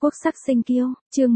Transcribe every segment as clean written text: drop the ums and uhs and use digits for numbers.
Quốc sắc sinh kiêu, chương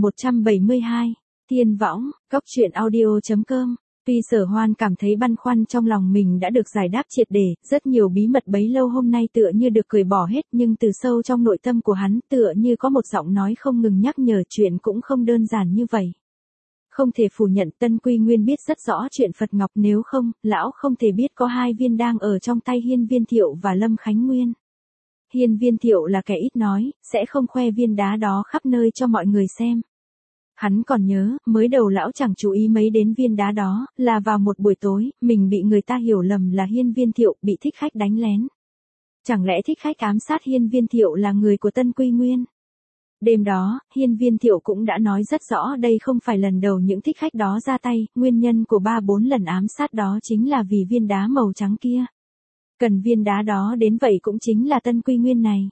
1172, Tiên võng, Cóc truyện audio.com. Tuy Sở Hoan cảm thấy băn khoăn trong lòng mình đã được giải đáp triệt để, rất nhiều bí mật bấy lâu hôm nay tựa như được cởi bỏ hết, nhưng từ sâu trong nội tâm của hắn tựa như có một giọng nói không ngừng nhắc nhở chuyện cũng không đơn giản như vậy. Không thể phủ nhận Tân Quy Nguyên biết rất rõ chuyện Phật Ngọc, nếu không, lão không thể biết có hai viên đang ở trong tay Hiên Viên Thiệu và Lâm Khánh Nguyên. Hiên Viên Thiệu là kẻ ít nói, sẽ không khoe viên đá đó khắp nơi cho mọi người xem. Hắn còn nhớ, mới đầu lão chẳng chú ý mấy đến viên đá đó, là vào một buổi tối, mình bị người ta hiểu lầm là Hiên Viên Thiệu, bị thích khách đánh lén. Chẳng lẽ thích khách ám sát Hiên Viên Thiệu là người của Tân Quy Nguyên? Đêm đó, Hiên Viên Thiệu cũng đã nói rất rõ đây không phải lần đầu những thích khách đó ra tay, nguyên nhân của 3-4 lần ám sát đó chính là vì viên đá màu trắng kia. Cần viên đá đó đến vậy cũng chính là Tân Quy Nguyên này.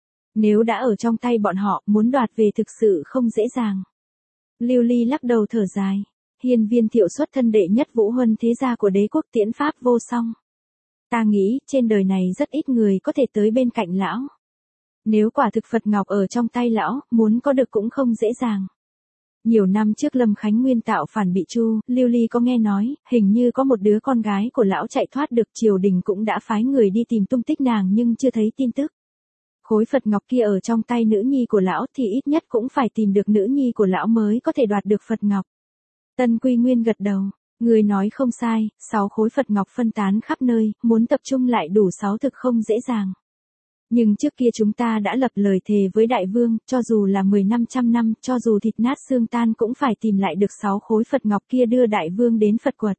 Nếu đã ở trong tay bọn họ, muốn đoạt về thực sự không dễ dàng. Lưu Ly lắc đầu thở dài. Hiên Viên Thiệu xuất thân đệ nhất vũ huân thế gia của đế quốc tiễn pháp vô song. Ta nghĩ, trên đời này rất ít người có thể tới bên cạnh lão. Nếu quả thực Phật Ngọc ở trong tay lão, muốn có được cũng không dễ dàng. Nhiều năm trước Lâm Khánh Nguyên tạo phản bị tru, Lưu Ly có nghe nói, hình như có một đứa con gái của lão chạy thoát được, triều đình cũng đã phái người đi tìm tung tích nàng nhưng chưa thấy tin tức. Khối Phật Ngọc kia ở trong tay nữ nhi của lão thì ít nhất cũng phải tìm được nữ nhi của lão mới có thể đoạt được Phật Ngọc. Tân Quy Nguyên gật đầu, người nói không sai, 6 khối Phật Ngọc phân tán khắp nơi, muốn tập trung lại đủ 6 thực không dễ dàng. Nhưng trước kia chúng ta đã lập lời thề với Đại Vương, cho dù là 10-500 năm, cho dù thịt nát xương tan cũng phải tìm lại được 6 khối Phật Ngọc kia đưa Đại Vương đến Phật quật.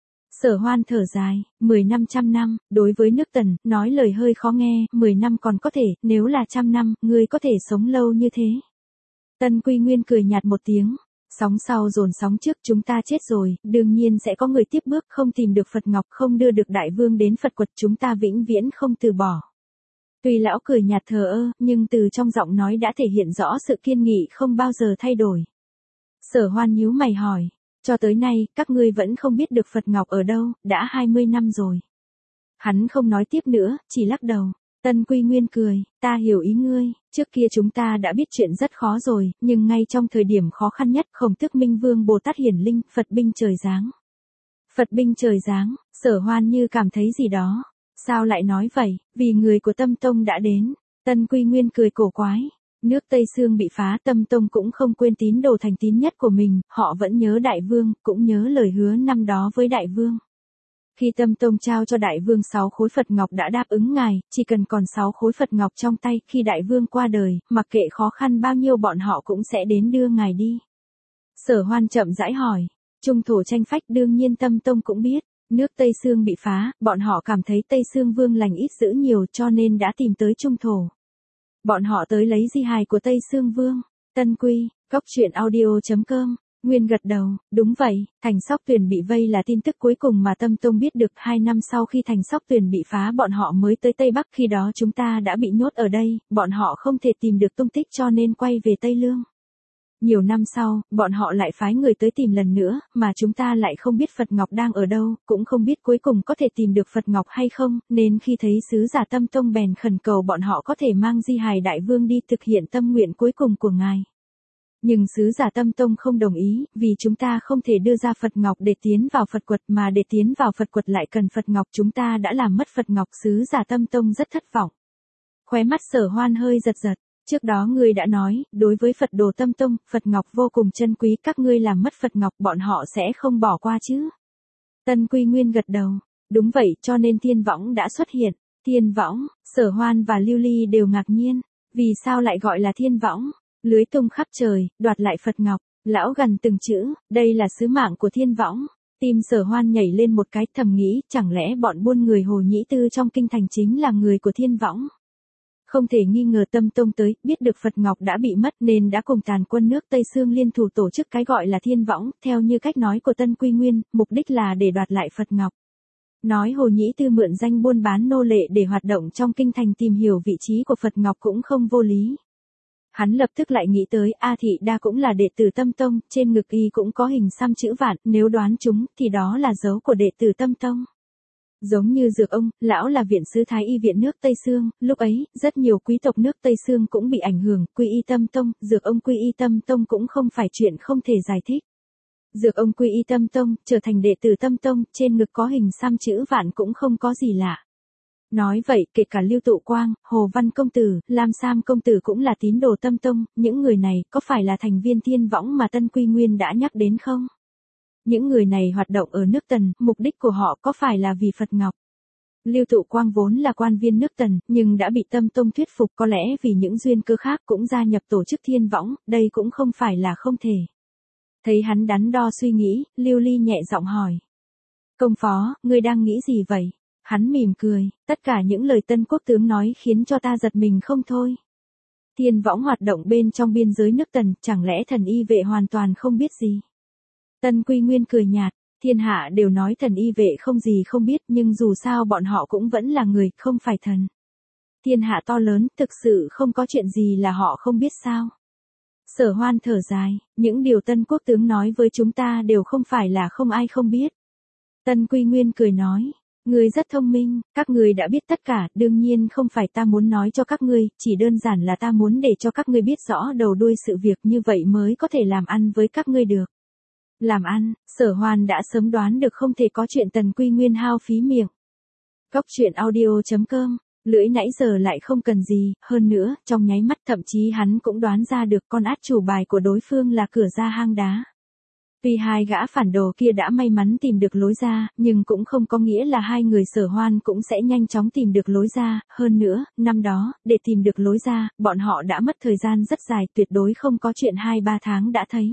Sở Hoan thở dài, 10-500 năm, đối với nước Tần, nói lời hơi khó nghe, 10 năm còn có thể, nếu là 100 năm, ngươi có thể sống lâu như thế. Tân Quy Nguyên cười nhạt một tiếng, sóng sau dồn sóng trước, chúng ta chết rồi, đương nhiên sẽ có người tiếp bước, không tìm được Phật Ngọc, không đưa được Đại Vương đến Phật quật, chúng ta vĩnh viễn không từ bỏ. Tuy lão cười nhạt thờ ơ, nhưng từ trong giọng nói đã thể hiện rõ sự kiên nghị không bao giờ thay đổi. Sở Hoan nhíu mày hỏi, cho tới nay, các ngươi vẫn không biết được Phật Ngọc ở đâu, đã 20 năm rồi. Hắn không nói tiếp nữa, chỉ lắc đầu. Tân Quy Nguyên cười, ta hiểu ý ngươi, trước kia chúng ta đã biết chuyện rất khó rồi, nhưng ngay trong thời điểm khó khăn nhất, Khổng Tước Minh Vương Bồ Tát hiển linh, Phật binh trời giáng. Phật binh trời giáng, Sở Hoan như cảm thấy gì đó. Sao lại nói vậy, vì người của Tâm Tông đã đến. Tân Quy Nguyên cười cổ quái. Nước Tây Sương bị phá, Tâm Tông cũng không quên tín đồ thành tín nhất của mình, họ vẫn nhớ Đại Vương, cũng nhớ lời hứa năm đó với Đại Vương. Khi Tâm Tông trao cho Đại Vương 6 khối Phật Ngọc đã đáp ứng ngài, chỉ cần còn 6 khối Phật Ngọc trong tay, khi Đại Vương qua đời, mặc kệ khó khăn bao nhiêu bọn họ cũng sẽ đến đưa ngài đi. Sở Hoan chậm rãi hỏi, trung thổ tranh phách đương nhiên Tâm Tông cũng biết. Nước Tây Sương bị phá, bọn họ cảm thấy Tây Sương Vương lành ít dữ nhiều cho nên đã tìm tới trung thổ. Bọn họ tới lấy di hài của Tây Sương Vương. Tân Quy, Cóc truyện audio.com. Nguyên gật đầu, đúng vậy, thành Sóc Tuyền bị vây là tin tức cuối cùng mà Tâm Tông biết được. 2 năm sau khi thành Sóc Tuyền bị phá bọn họ mới tới Tây Bắc, khi đó chúng ta đã bị nhốt ở đây, bọn họ không thể tìm được tung tích cho nên quay về Tây Lương. Nhiều năm sau, bọn họ lại phái người tới tìm lần nữa, mà chúng ta lại không biết Phật Ngọc đang ở đâu, cũng không biết cuối cùng có thể tìm được Phật Ngọc hay không, nên khi thấy sứ giả Tâm Tông bèn khẩn cầu bọn họ có thể mang di hài Đại Vương đi thực hiện tâm nguyện cuối cùng của ngài. Nhưng sứ giả Tâm Tông không đồng ý, vì chúng ta không thể đưa ra Phật Ngọc để tiến vào Phật quật, mà để tiến vào Phật quật lại cần Phật Ngọc, chúng ta đã làm mất Phật Ngọc. Sứ giả Tâm Tông rất thất vọng. Khóe mắt Sở Hoan hơi giật giật. Trước đó ngươi đã nói, đối với Phật đồ Tâm Tông, Phật Ngọc vô cùng chân quý, các ngươi làm mất Phật Ngọc bọn họ sẽ không bỏ qua chứ. Tân Quy Nguyên gật đầu, đúng vậy, cho nên Thiên Võng đã xuất hiện. Thiên Võng, Sở Hoan và Lưu Ly đều ngạc nhiên, vì sao lại gọi là Thiên Võng? Lưới tung khắp trời, đoạt lại Phật Ngọc, lão gần từng chữ, đây là sứ mạng của Thiên Võng. Tim Sở Hoan nhảy lên một cái, thầm nghĩ, chẳng lẽ bọn buôn người Hồ Nhĩ Tư trong kinh thành chính là người của Thiên Võng? Không thể nghi ngờ Tâm Tông tới, biết được Phật Ngọc đã bị mất nên đã cùng tàn quân nước Tây Sương liên thủ tổ chức cái gọi là Thiên Võng, theo như cách nói của Tân Quy Nguyên, mục đích là để đoạt lại Phật Ngọc. Nói Hồ Nhĩ Tư mượn danh buôn bán nô lệ để hoạt động trong kinh thành tìm hiểu vị trí của Phật Ngọc cũng không vô lý. Hắn lập tức lại nghĩ tới A Thị Đa cũng là đệ tử Tâm Tông, trên ngực y cũng có hình xăm chữ vạn, nếu đoán chúng thì đó là dấu của đệ tử Tâm Tông. Giống như Dược ông, lão là viện sứ Thái y viện nước Tây Sương, lúc ấy, rất nhiều quý tộc nước Tây Sương cũng bị ảnh hưởng, quy y Tâm Tông, Dược ông quy y Tâm Tông cũng không phải chuyện không thể giải thích. Dược ông quy y Tâm Tông, trở thành đệ tử Tâm Tông, trên ngực có hình xăm chữ vạn cũng không có gì lạ. Nói vậy, kể cả Lưu Tụ Quang, Hồ Văn Công Tử, Lam Sam Công Tử cũng là tín đồ Tâm Tông, những người này có phải là thành viên Thiên Võng mà Tân Quy Nguyên đã nhắc đến không? Những người này hoạt động ở nước Tần, mục đích của họ có phải là vì Phật Ngọc? Lưu Tụ Quang vốn là quan viên nước Tần, nhưng đã bị Tâm Tông thuyết phục, có lẽ vì những duyên cơ khác cũng gia nhập tổ chức Thiên Võng, đây cũng không phải là không thể. Thấy hắn đắn đo suy nghĩ, Lưu Ly nhẹ giọng hỏi. Công phó, ngươi đang nghĩ gì vậy? Hắn mỉm cười, tất cả những lời Tân Quốc tướng nói khiến cho ta giật mình không thôi. Thiên Võng hoạt động bên trong biên giới nước Tần, chẳng lẽ thần y vệ hoàn toàn không biết gì? Tân Quy Nguyên cười nhạt, thiên hạ đều nói thần y vệ không gì không biết, nhưng dù sao bọn họ cũng vẫn là người, không phải thần. Thiên hạ to lớn, thực sự không có chuyện gì là họ không biết sao? Sở Hoan thở dài, những điều Tân Quốc tướng nói với chúng ta đều không phải là không ai không biết. Tân Quy Nguyên cười nói, ngươi rất thông minh, các ngươi đã biết tất cả, đương nhiên không phải ta muốn nói cho các ngươi, chỉ đơn giản là ta muốn để cho các ngươi biết rõ đầu đuôi sự việc, như vậy mới có thể làm ăn với các ngươi được. Làm ăn, Sở Hoan đã sớm đoán được không thể có chuyện Tần Quy Nguyên hao phí miệng. Cóc truyện audio.com, lưỡi nãy giờ lại không cần gì, hơn nữa, trong nháy mắt thậm chí hắn cũng đoán ra được con át chủ bài của đối phương là cửa ra hang đá. Vì hai gã phản đồ kia đã may mắn tìm được lối ra, nhưng cũng không có nghĩa là hai người Sở Hoan cũng sẽ nhanh chóng tìm được lối ra, hơn nữa, năm đó, để tìm được lối ra, bọn họ đã mất thời gian rất dài, tuyệt đối không có chuyện 2-3 tháng đã thấy.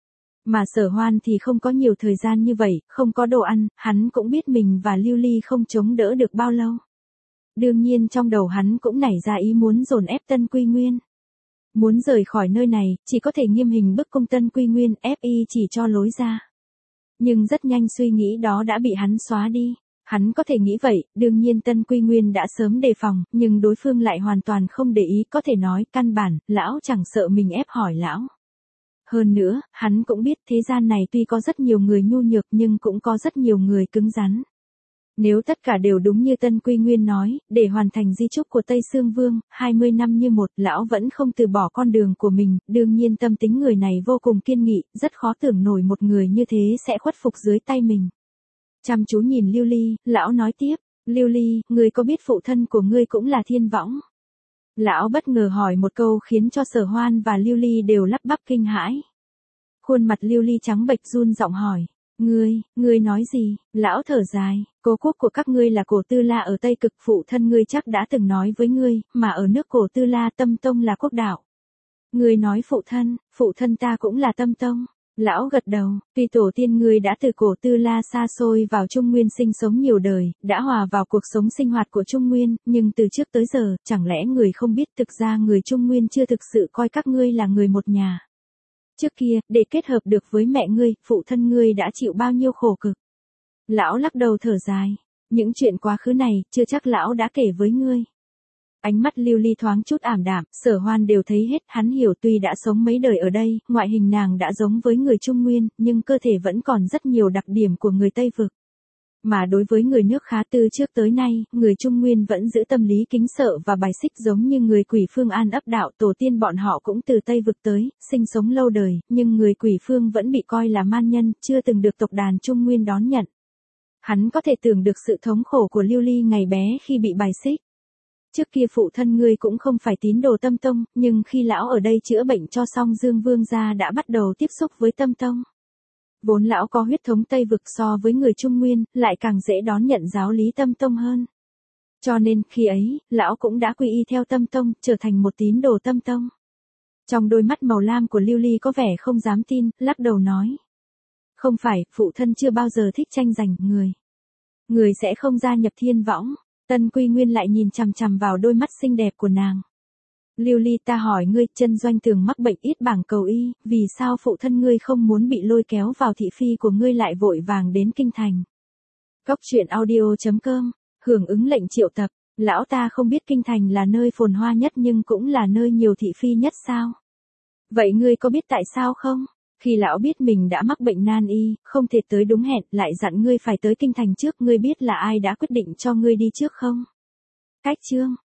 Mà Sở Hoan thì không có nhiều thời gian như vậy, không có đồ ăn, hắn cũng biết mình và Lưu Ly không chống đỡ được bao lâu. Đương nhiên trong đầu hắn cũng nảy ra ý muốn dồn ép Tân Quy Nguyên. Muốn rời khỏi nơi này, chỉ có thể nghiêm hình bức cung Tân Quy Nguyên, ép y chỉ cho lối ra. Nhưng rất nhanh suy nghĩ đó đã bị hắn xóa đi. Hắn có thể nghĩ vậy, đương nhiên Tân Quy Nguyên đã sớm đề phòng, nhưng đối phương lại hoàn toàn không để ý, có thể nói, căn bản, lão chẳng sợ mình ép hỏi lão. Hơn nữa, hắn cũng biết thế gian này tuy có rất nhiều người nhu nhược nhưng cũng có rất nhiều người cứng rắn. Nếu tất cả đều đúng như Tân Quy Nguyên nói, để hoàn thành di chúc của Tây Sương Vương, 20 năm như một, lão vẫn không từ bỏ con đường của mình, đương nhiên tâm tính người này vô cùng kiên nghị, rất khó tưởng nổi một người như thế sẽ khuất phục dưới tay mình. Chăm chú nhìn Lưu Ly, lão nói tiếp, Lưu Ly, ngươi có biết phụ thân của ngươi cũng là Thiên Võng? Lão bất ngờ hỏi một câu khiến cho Sở Hoan và Lưu Ly đều lắp bắp kinh hãi. Khuôn mặt Lưu Ly trắng bệch run giọng hỏi, ngươi nói gì? Lão thở dài, cố quốc của các ngươi là Cổ Tư La ở Tây Cực, phụ thân ngươi chắc đã từng nói với ngươi, mà ở nước Cổ Tư La Tâm Tông là quốc đạo. Ngươi nói phụ thân ta cũng là Tâm Tông. Lão gật đầu, tuy tổ tiên ngươi đã từ Cổ Tư La xa xôi vào Trung Nguyên sinh sống nhiều đời, đã hòa vào cuộc sống sinh hoạt của Trung Nguyên, nhưng từ trước tới giờ, chẳng lẽ người không biết thực ra người Trung Nguyên chưa thực sự coi các ngươi là người một nhà. Trước kia, để kết hợp được với mẹ ngươi, phụ thân ngươi đã chịu bao nhiêu khổ cực. Lão lắc đầu thở dài, những chuyện quá khứ này, chưa chắc lão đã kể với ngươi. Ánh mắt Lưu Ly thoáng chút ảm đạm, Sở Hoan đều thấy hết, hắn hiểu tuy đã sống mấy đời ở đây, ngoại hình nàng đã giống với người Trung Nguyên, nhưng cơ thể vẫn còn rất nhiều đặc điểm của người Tây Vực. Mà đối với người nước Khá từ trước tới nay, người Trung Nguyên vẫn giữ tâm lý kính sợ và bài xích giống như người Quỷ Phương An ấp đạo, tổ tiên bọn họ cũng từ Tây Vực tới, sinh sống lâu đời, nhưng người Quỷ Phương vẫn bị coi là man nhân, chưa từng được tộc đàn Trung Nguyên đón nhận. Hắn có thể tưởng được sự thống khổ của Lưu Ly ngày bé khi bị bài xích. Trước kia phụ thân ngươi cũng không phải tín đồ Tâm Tông, nhưng khi lão ở đây chữa bệnh cho xong Dương Vương gia đã bắt đầu tiếp xúc với Tâm Tông. Vốn lão có huyết thống Tây Vực so với người Trung Nguyên, lại càng dễ đón nhận giáo lý Tâm Tông hơn. Cho nên, khi ấy, lão cũng đã quy y theo Tâm Tông, trở thành một tín đồ Tâm Tông. Trong đôi mắt màu lam của Lưu Ly có vẻ không dám tin, lắc đầu nói. Không phải, phụ thân chưa bao giờ thích tranh giành, người sẽ không gia nhập Thiên Võng. Tân Quy Nguyên lại nhìn chằm chằm vào đôi mắt xinh đẹp của nàng. Lưu Ly, ta hỏi ngươi, Chân Doanh Tường mắc bệnh yết bảng cầu y, vì sao phụ thân ngươi không muốn bị lôi kéo vào thị phi của ngươi lại vội vàng đến kinh thành? Cóc truyện audio.com, hưởng ứng lệnh triệu tập, lão ta không biết kinh thành là nơi phồn hoa nhất nhưng cũng là nơi nhiều thị phi nhất sao? Vậy ngươi có biết tại sao không? Khi lão biết mình đã mắc bệnh nan y, không thể tới đúng hẹn, lại dặn ngươi phải tới kinh thành trước, ngươi biết là ai đã quyết định cho ngươi đi trước không? Cách chương